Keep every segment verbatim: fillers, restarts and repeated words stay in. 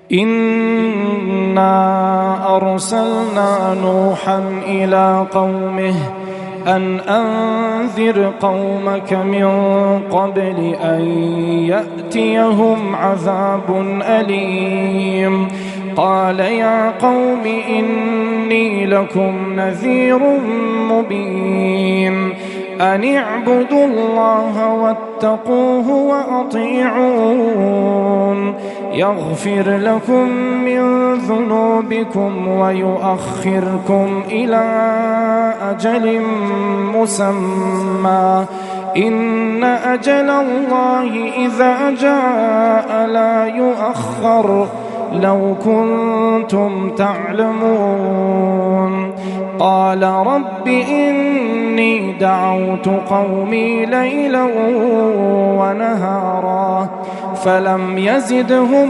إنا أرسلنا نوحا إلى قومه أن أنذر قومك من قبل أن يأتيهم عذاب أليم. قال يا قوم إني لكم نذير مبين أن اعبدوا الله واتقوه وأطيعون يغفر لكم من ذنوبكم ويؤخركم إلى أجل مسمى إن أجل الله إذا جاء لا يؤخر لو كنتم تعلمون. قال رب إني دعوت قومي ليلا ونهارا فلم يزدهم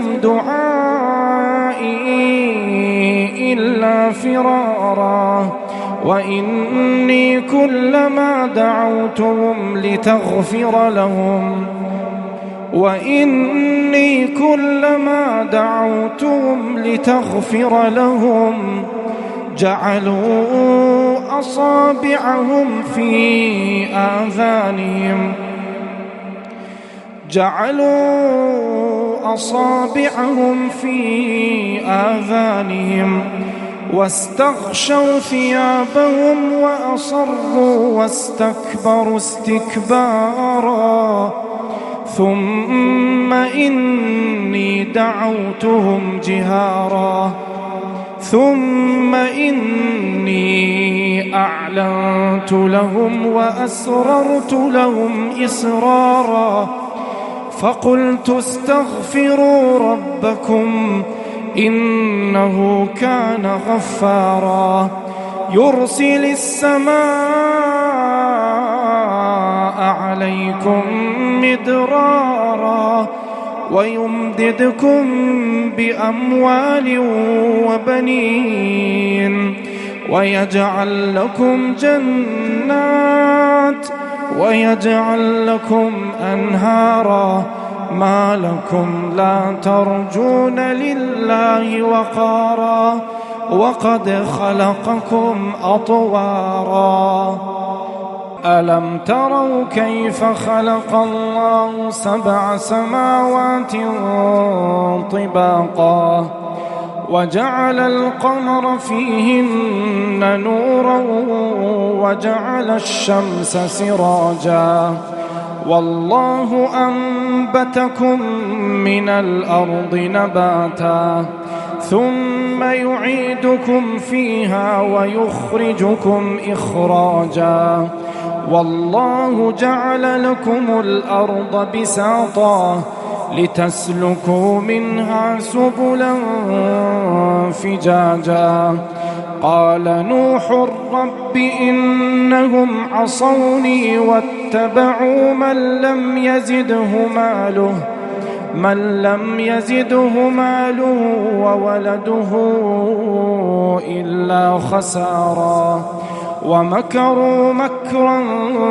دعائي إلا فرارا وإني كلما دعوتهم لتغفر لهم وإني كلما دعوتهم لتغفر لهم جعلوا أصابعهم في آذانهم جعلوا أصابعهم في آذانهم واستغشوا ثيابهم وأصروا واستكبروا استكبارا ثم إني دعوتهم جهارا ثم إني أعلنت لهم وأسررت لهم إسرارا فقلت استغفروا ربكم إنه كان غفارا يرسل السماء عليكم مدرارا ويمددكم بأموال وبنين ويجعل لكم جنات ويجعل لكم أنهارا ما لكم لا ترجون لله وقارا وقد خلقكم أطوارا ألم تروا كيف خلق الله سبع سماوات طباقا وجعل القمر فيهن نورا وجعل الشمس سراجا والله أنبتكم من الأرض نباتا ثم يعيدكم فيها ويخرجكم إخراجا والله جعل لكم الأرض بساطا لتسلكوا منها سبلا فجاجا قال نوح رب إنهم عصوني واتبعوا من لم يزده ماله من لم يزده ماله وولده إلا خسارا ومكروا مكرا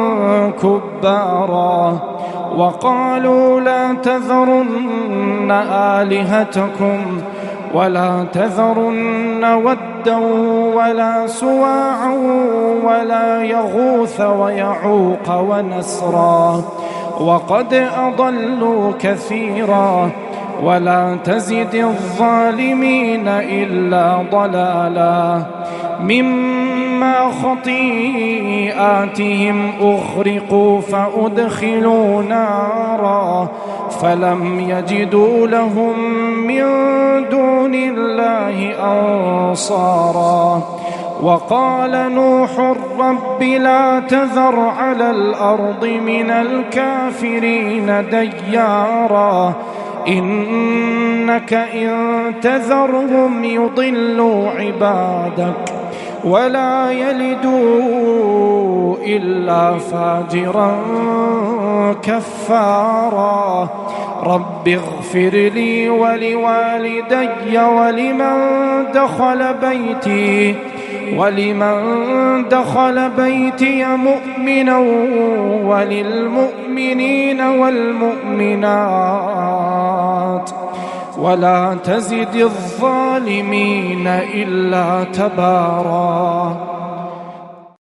كبارا وقالوا لا تذرن آلهتكم ولا تذرن ودا ولا سواعا ولا يغوث ويعوق ونسرا وقد أضلوا كثيرا ولا تزد الظالمين إلا ضلالا مما خطيئاتهم أغرقوا فأدخلوا نارا فلم يجدوا لهم من دون الله أنصارا وقال نوح رب لا تذر على الأرض من الكافرين ديارا إنك إن تذرهم يضلوا عبادك ولا يلدوا إلا فاجرا كفارا رب اغفر لي ولوالدي ولمن دخل بيتي ولمن دخل بيتي مؤمنا وللمؤمنين والمؤمنات ولا تزد الظالمين إلا تبارا